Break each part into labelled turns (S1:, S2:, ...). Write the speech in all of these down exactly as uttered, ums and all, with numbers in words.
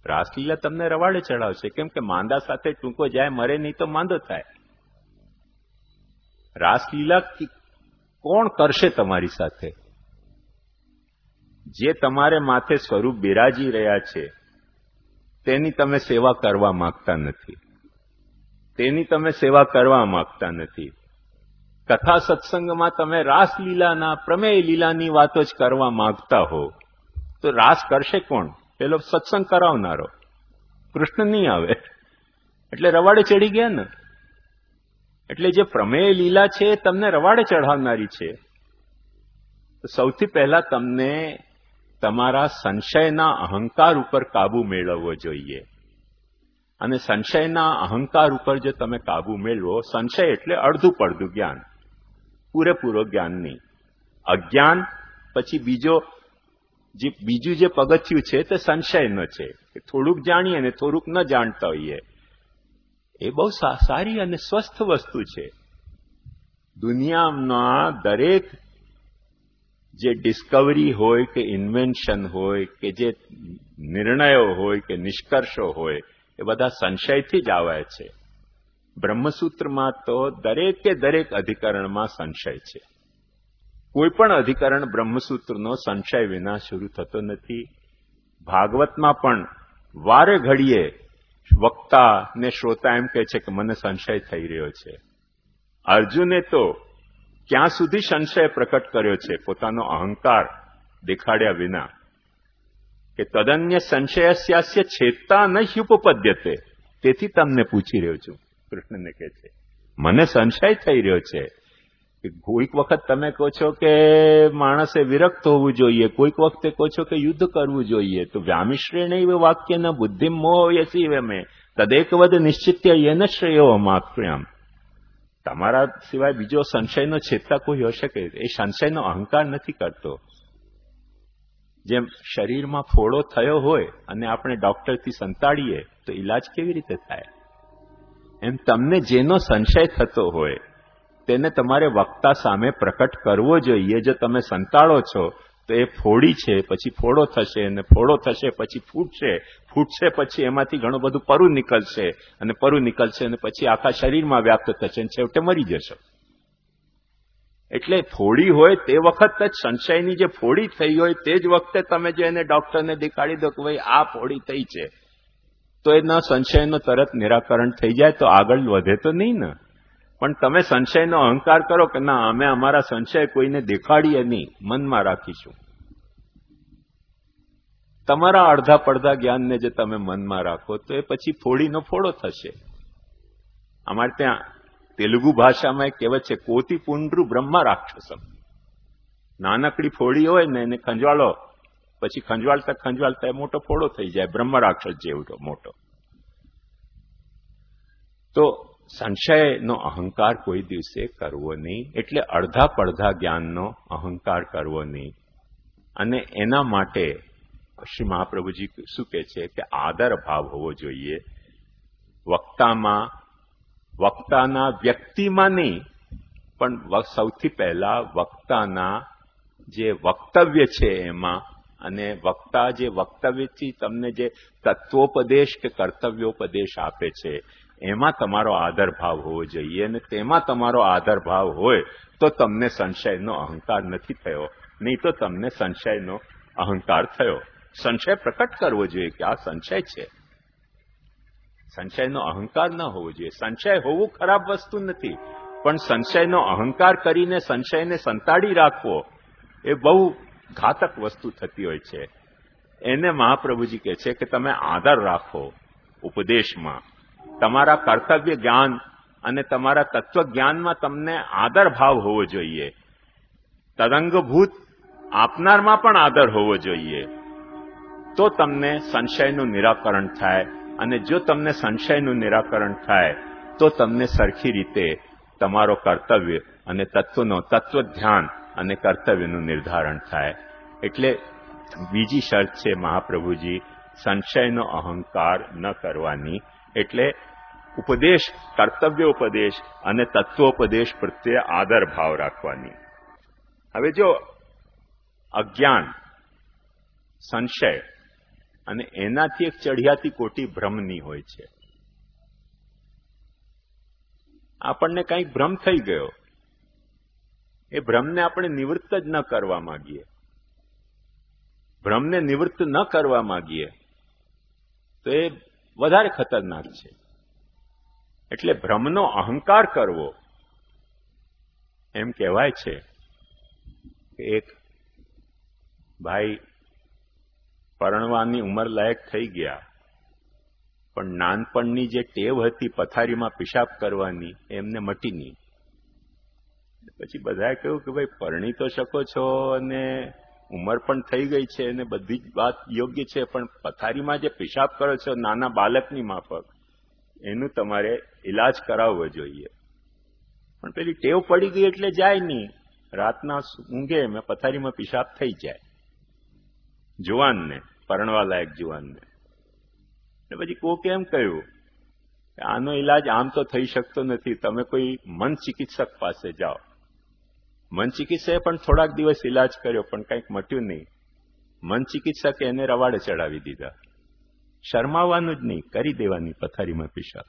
S1: રાસલીલા તમને રવાડે ચડાવશે. કેમ કે માંદા સાથે ટૂંકો જાય, મરે નહીં તો માંદો થાય. રાસલીલા કોણ કરશે તમારી સાથે? જે તમારે માથે સ્વરૂપ બિરાજી રહ્યા છે તેની તમે સેવા કરવા માંગતા નથી, તેની તમે સેવા કરવા માંગતા નથી. કથા સત્સંગમાં તમે રાસલીલાના, પ્રમેય લીલાની વાતો જ કરવા માંગતા હો તો રાસ કરશે કોણ? પેલો સત્સંગ કરાવનારો. કૃષ્ણ નહીં આવે એટલે રવાડે ચડી ગયા ને. એટલે જે પ્રમેય લીલા છે એ તમને રવાડે ચઢાવનારી છે. તો સૌથી પહેલા તમને તમારા સંશયના અહંકાર ઉપર કાબુ મેળવવો જોઈએ. અને સંશયના અહંકાર ઉપર જો તમે કાબુ મેળવો, સંશય એટલે અડધું પડધું જ્ઞાન, પૂરેપૂરો જ્ઞાન નહીં. અજ્ઞાન પછી બીજો જે બીજું જે પગથિયું છે તે સંશયનો છે કે થોડુંક જાણીએ ને થોડુંક ન જાણતા હોઈએ. એ બહુ સારી અને સ્વસ્થ વસ્તુ છે. દુનિયાના દરેક જે ડિસ્કવરી હોય કે ઇન્વેન્શન હોય કે જે નિર્ણયો હોય કે નિષ્કર્ષો હોય એ બધા સંશયથી જ આવ્યા છે. બ્રહ્મસૂત્રમાં તો દરેકે દરેક અધિકરણમાં સંશય છે. કોઈ પણ અધિકરણ બ્રહ્મસૂત્રનો સંશય વિના શરૂ થતો નથી. ભાગવતમાં પણ વારે ઘડીએ વક્તા ને શ્રોતા એમ કહે છે કે મને સંશય થઈ રહ્યો છે. અર્જુને તો ક્યાં સુધી સંશય પ્રકટ કર્યો છે પોતાનો અહંકાર દેખાડ્યા વિના કે તદન્ય સંશયસ્યાસ્ય છેદતા ન હ્યુપપદ્યતે. તેથી તમને પૂછી રહ્યો છું, કૃષ્ણને કહે છે મને સંશય થઈ રહ્યો છે. કે કોઈક વખત તમે કહો છો કે માણસે વિરક્ત હોવું જોઈએ, કોઈક વખતે કહો છો કે યુદ્ધ કરવું જોઈએ. તો વ્યામિશ્રેણૈવ વાક્ય ન બુદ્ધિ મોહ યસી વેમે તદેકવદ નિશ્ચિત્ય યેન શ્રેયો માક્ષ્યામ. તમારા સિવાય બીજો સંશયનો છેદતા કોઈ હશે કે? એ સંશયનો અહંકાર નથી કરતો. જેમ શરીરમાં ફોડો થયો હોય અને આપણે ડોક્ટરથી સંતાડીએ તો ઈલાજ કેવી રીતે થાય, એમ તમને જેનો સંશય થતો હોય તેને તમારે વક્તા સામે પ્રકટ કરવો જોઈએ. જો તમે સંતાડો છો તો એ ફોડી છે, પછી ફોડો થશે, અને ફોડો થશે પછી ફૂટશે, ફૂટશે પછી એમાંથી ઘણું બધું પરુ નીકળશે, અને પરુ નીકળશે અને પછી આખા શરીરમાં વ્યાપ્ત થશે અને છેવટે મરી જશો. એટલે ફોડી હોય તે વખત જ સંશયની જે ફોડી થઈ હોય તે જ વખતે તમે જો એને ડોક્ટરને દેખાડી દો કે ભાઈ આ ફોડી થઈ છે, તો એના સંશયનો તરત નિરાકરણ થઈ જાય તો આગળ વધે તો નહીં ને. પણ તમે સંશયનો અહંકાર કરો કે ના અમે અમારા સંશય કોઈને દેખાડીએ નહીં, મનમાં રાખીશું. તમારા અડધા પડધા જ્ઞાનને જે તમે મનમાં રાખો તો એ પછી ફોડીનો ફોડો થશે. અમારે ત્યાં તેલુગુ ભાષામાં એક કહેવત છે, કોતી પુંડ્રુ બ્રહ્મા રાક્ષસમ. નાનકડી ફોડી હોય ને એને ખંજવાળો, પછી ખંજવાળતા ખંજવાળતા એ મોટો ફોડો થઈ જાય, બ્રહ્મ રાક્ષસ જેવડો મોટો. તો સંશયનો અહંકાર કોઈ દિવસે કરવો નહીં. એટલે અડધા પડધા જ્ઞાનનો અહંકાર કરવો નહીં. અને એના માટે શ્રી મહાપ્રભુજી શું કહે છે કે આદર ભાવ હોવો જોઈએ વક્તામાં. વક્તાના વ્યક્તિમાં નહીં, પણ સૌથી પહેલા વક્તાના જે વક્તવ્ય છે એમાં, અને વક્તા જે વક્તવ્યથી તમને જે તત્વોપદેશ કે કર્તવ્યોપદેશ આપે છે એમાં તમારો આદર ભાવ હોવો જોઈએ. અને તેમાં તમારો આદર ભાવ હોય તો તમને સંશયનો અહંકાર નથી થયો, નહીં તો તમને સંશયનો અહંકાર થયો. સંશય પ્રકટ કરવો જોઈએ કે આ સંશય છે. સંશયનો અહંકાર ન હોવો જોઈએ. સંશય હોવું ખરાબ વસ્તુ નથી, પણ સંશયનો અહંકાર કરીને સંશયને સંતાડી રાખવો એ બહુ ઘાતક વસ્તુ થતી હોય છે. એને મહાપ્રભુજી કહે છે કે તમે આદર રાખો ઉપદેશમાં. તમારા કર્તવ્ય જ્ઞાન અને તમારા તત્વજ્ઞાનમાં તમને આદર ભાવ હોવો જોઈએ. તદંગભૂત આપનારમાં પણ આદર હોવો જોઈએ. તો તમને સંશયનું નિરાકરણ થાય. અને જો તમને સંશયનું નિરાકરણ થાય તો તમને સરખી રીતે તમારો કર્તવ્ય અને તત્વનો તત્વધ્યાન અને કર્તવ્યનું નિર્ધારણ થાય. એટલે બીજી શરત છે મહાપ્રભુજી સંશયનો અહંકાર ન કરવાની. એટલે ઉપદેશ, કર્તવ્યોપદેશ અને તત્વોપદેશ પ્રત્યે આદર ભાવ રાખવાની. હવે જો અજ્ઞાન, સંશય અને એનાથી એક ચઢિયાતી કોટી ભ્રમની હોય છે. આપણને કંઈક ભ્રમ થઈ ગયો, એ ભ્રમને આપણે નિવૃત્ત જ ન કરવા માંગીએ. ભ્રમને નિવૃત્ત ન કરવા માંગીએ તો એ વધારે ખતરનાક છે. એટલે ભ્રમનો અહંકાર કરવો, એમ કહેવાય છે કે એક ભાઈ પરણવાની ઉંમર લાયક થઈ ગયા, પણ નાનપણની જે ટેવ હતી પથારીમાં પેશાબ કરવાની એમને મટી નહીં. પછી બધાએ કહ્યું કે ભાઈ પરણી તો શકો છો અને ઉંમર પણ થઈ ગઈ છે અને બધી જ વાત યોગ્ય છે, પણ પથારીમાં જે પેશાબ કરો છો નાના બાળકની માફક, એનું તમારે ઇલાજ કરાવવો જોઈએ. પણ પેલી ટેવ પડી ગઈ એટલે જાય નહીં. રાતના ઊંઘે મેં પથારીમાં પેશાબ થઈ જાય જુવાનને, પરણવા લાયક જુવાનને. પછી કોકે એમ કહ્યું કે આનો ઇલાજ આમ તો થઈ શકતો નથી, તમે કોઈ મન ચિકિત્સક પાસે જાઓ. મન ચિકિત્સકે પણ થોડાક દિવસ ઇલાજ કર્યો પણ કંઈક મટ્યું નહીં. મન ચિકિત્સકે એને રવાડે ચડાવી દીધા. શરમાવાનું જ નહીં, કરી દેવાની પથારીમાં પેશાબ.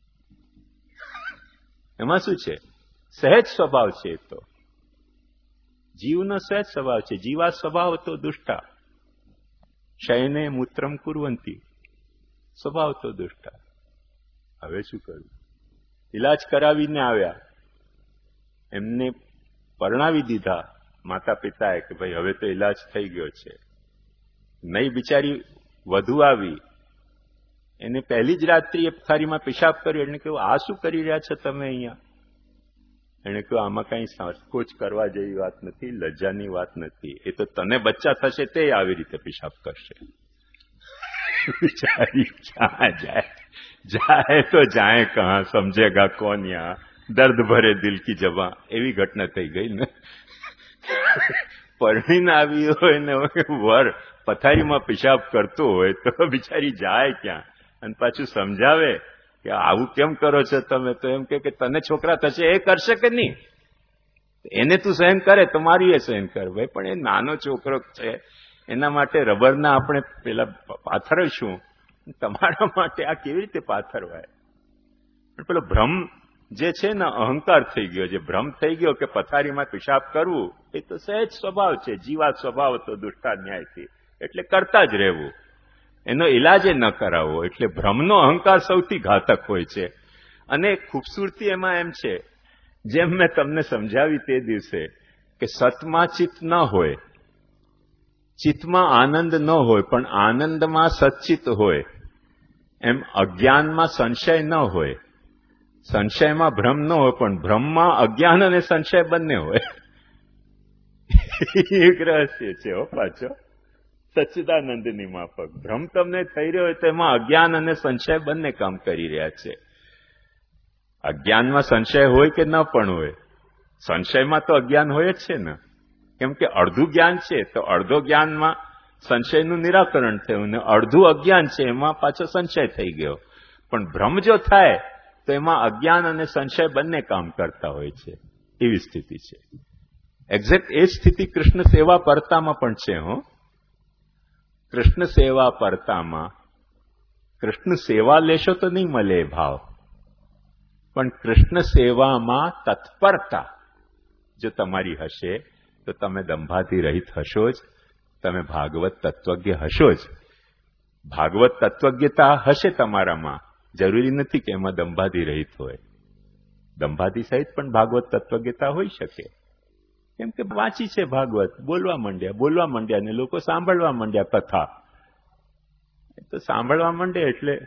S1: એમાં શું છે? સહેજ સ્વભાવ છે. એ તો જીવનો સહેજ સ્વભાવ છે. જીવા સ્વભાવ તો દુષ્ટા, શયને મૂત્રમ કુર્વંતી, સ્વભાવ તો દુષ્ટા. હવે શું કરવું? ઇલાજ કરાવીને આવ્યા, એમને પરણાવી દીધા માતા પિતાએ કે ભાઈ હવે તો ઇલાજ થઈ ગયો છે. નહીં બિચારી વધુ આવી, એને પહેલી જ રાત્રિએ પથારીમાં પેશાબ કર્યો. એને કહ્યું આ શું કરી રહ્યા છો તમે અહીંયા? એને કહ્યું આમાં કઈ સંકોચ કરવા જેવી વાત નથી, લજ્જાની વાત નથી. એ તો તને બચ્ચા થશે તે આવી રીતે પેશાબ કરશે. બિચારી ક્યાં જાય? જાય તો જાય કહા, સમજેગા કોન યહાં, દર્દ ભરે દિલ કી જબાં. એવી ઘટના થઈ ગઈ ને. પરણીને આવી હોય ને વર પથારીમાં પેશાબ કરતો હોય તો બિચારી જાય ક્યાં? અને પાછું સમજાવે કે આવું કેમ કરો છો તમે? તો એમ કે તને છોકરા થશે એ કરશે કે નહીં? એને તું સહન કરે તો મારી એ સહન કર. ભાઈ પણ એ નાનો છોકરો છે, એના માટે રબરના આપણે પેલા પાથરશું, તમારા માટે આ કેવી રીતે પાથરવાય? પણ પેલો ભ્રમ જે છે ને, અહંકાર થઈ ગયો, જે ભ્રમ થઈ ગયો કે પથારીમાં પેશાબ કરવું એ તો સહેજ સ્વભાવ છે. જીવા સ્વભાવ તો દુષ્ટા ન્યાયથી, એટલે કરતા જ રહેવું, એનો ઇલાજ ન કરાવવો. એટલે ભ્રમનો અહંકાર સૌથી ઘાતક હોય છે. અને ખૂબસૂરતી એમાં એમ છે, જેમ મેં તમને સમજાવી તે દિવસે, કે સતમાં ચિત્ત ન હોય, ચિત્તમાં આનંદ ન હોય પણ આનંદમાં સચ્ચિત હોય, એમ અજ્ઞાનમાં સંશય ન હોય, સંશયમાં ભ્રમ ન હોય પણ ભ્રમમાં અજ્ઞાન અને સંશય બંને હોય. એક રહસ્ય છે હો પાછો, સચ્ચિદાનંદની માફક. ભ્રમ તમને થઈ રહ્યો હોય તો એમાં અજ્ઞાન અને સંશય બંને કામ કરી રહ્યા છે. અજ્ઞાનમાં સંશય હોય કે ન પણ હોય, સંશયમાં તો અજ્ઞાન હોય જ છે ને. કેમ કે અડધું જ્ઞાન છે તો અડધો જ્ઞાનમાં સંશયનું નિરાકરણ થયું, ને અડધું અજ્ઞાન છે એમાં પાછો સંશય થઈ ગયો. પણ ભ્રમ જો થાય તો એમાં અજ્ઞાન અને સંશય બંને કામ કરતા હોય છે. એવી સ્થિતિ છે. એક્ઝેક્ટ એ સ્થિતિ કૃષ્ણ સેવા પરતામાં પણ છે. હો, કૃષ્ણ સેવા પરતામાં કૃષ્ણ સેવા લેશો તો નહીં મળે એ ભાવ, પણ કૃષ્ણ સેવામાં તત્પરતા જો તમારી હશે તો તમે દંભાથી રહિત હશો જ, તમે ભાગવત તત્વજ્ઞ હશો જ. ભાગવત તત્વજ્ઞતા હશે તમારામાં, જરૂરી નથી કે એમાં દંભાથી રહિત હોય. દંભાથી સહિત પણ ભાગવત તત્વજ્ઞતા હોઈ શકે. કેમ કે વાંચી છે ભાગવત, બોલવા માંડ્યા બોલવા માંડ્યા ને લોકો સાંભળવા માંડ્યા કથા. એ તો સાંભળવા માંડે એટલે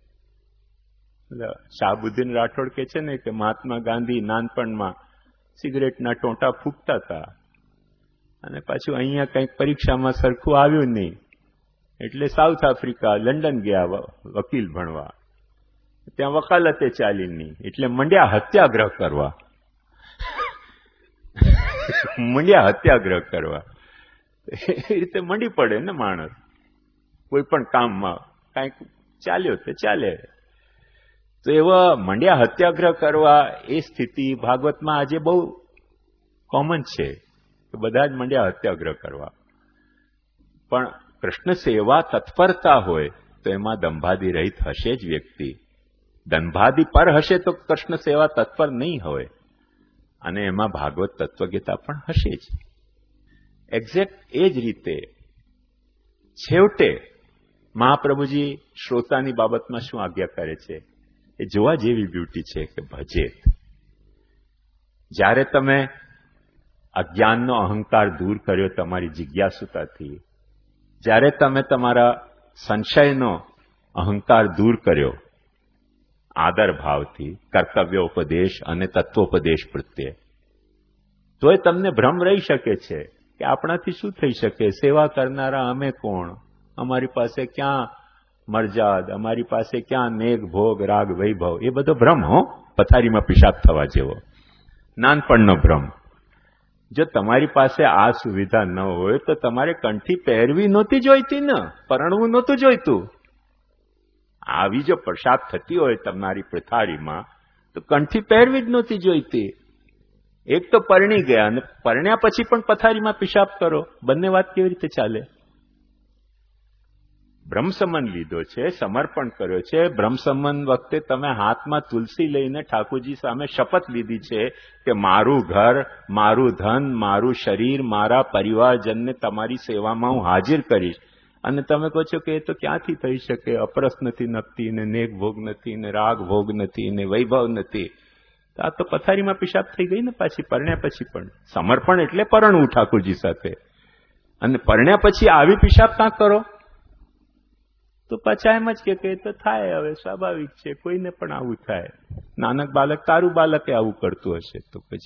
S1: શાહબુદ્દીન રાઠોડ કે છે ને કે મહાત્મા ગાંધી નાનપણમાં સિગરેટના ટોંટા ફૂંકતા હતા, અને પાછું અહીંયા કંઈક પરીક્ષામાં સરખું આવ્યું નહીં એટલે સાઉથ આફ્રિકા, લંડન ગયા વકીલ ભણવા. ત્યાં વકાલતે ચાલી નહીં એટલે મંડ્યા હત્યાગ્રહ કરવા. મંડ્યા હત્યાગ્રહ કરવા એ રીતે મંડી પડે ને માણસ. કોઈ પણ કામમાં કાંઈક ચાલ્યો તે ચાલે. તો એવા મંડ્યા હત્યાગ્રહ કરવા એ સ્થિતિ ભાગવતમાં આજે બહુ કોમન છે. બધા જ મંડ્યા હત્યાગ્રહ કરવા. પણ કૃષ્ણ સેવા તત્પરતા હોય તો એમાં દંભાદી રહિત હશે જ વ્યક્તિ. દંભાદી પર હશે તો કૃષ્ણ સેવા તત્પર નહીં હોય. અને એમાં ભાગવત તત્વગીતા પણ હશે જ. એક્ઝેક્ટ એ જ રીતે છેવટે મહાપ્રભુજી શ્રોતાની બાબતમાં શું આજ્ઞા કરે છે એ જોવા જેવી બ્યુટી છે કે ભજેત. જ્યારે તમે અજ્ઞાનનો અહંકાર દૂર કર્યો તમારી જિજ્ઞાસુતાથી, જ્યારે તમે તમારા સંશયનો અહંકાર દૂર કર્યો આદર ભાવથી કર્તવ્યોપદેશ અને તત્વોપદેશ પ્રત્યે, તોય તમને ભ્રમ રહી શકે છે કે આપણાથી શું થઈ શકે, સેવા કરનારા અમે કોણ, અમારી પાસે ક્યાં મરજાદ, અમારી પાસે ક્યાં મેઘ ભોગ રાગ વૈભવ. એ બધો ભ્રમ હો, પથારીમાં પિશાબ થવા જેવો નાનપણનો ભ્રમ. જો તમારી પાસે આ સુવિધા ન હોય તો તમારે કંઠી પહેરવી નહોતી જોઈતી ને, પરણવું નહોતું જોઈતું. આવી જો પ્રસાદ થતી હોય તમારી પથારીમાં તો કંઠી પહેરવી જ નહોતી જોઈતી. એક તો પરણી ગયા અને પરણ્યા પછી પણ પથારીમાં પિશાબ કરો, બંને વાત કેવી રીતે ચાલે? બ્રહ્મસમન લીધો છે, સમર્પણ કર્યો છે. બ્રહ્મસમન વખતે તમે હાથમાં તુલસી લઈને ઠાકોરજી સામે શપથ લીધી છે કે મારું ઘર, મારું ધન, મારું શરીર, મારા પરિવારજનને તમારી સેવામાં હું હાજર કરીશ. અને તમે કહો છો કે એ તો ક્યાંથી થઈ શકે, અપરસ નથી નખતી ને નેક ભોગ નથી ને રાગ ભોગ નથી ને વૈભવ નથી. આ તો પથારીમાં પિશાબ થઈ ગઈ ને પાછી પરણ્યા પછી પણ. સમર્પણ એટલે પરણવું ઠાકોરજી સાથે, અને પરણ્યા પછી આવી પિશાબ કાં કરો તો પાછા એમ જ કે તો થાય, હવે સ્વાભાવિક છે, કોઈને પણ આવું થાય. નાનક બાલક, તારું બાલકે આવું કરતું હશે તો પછી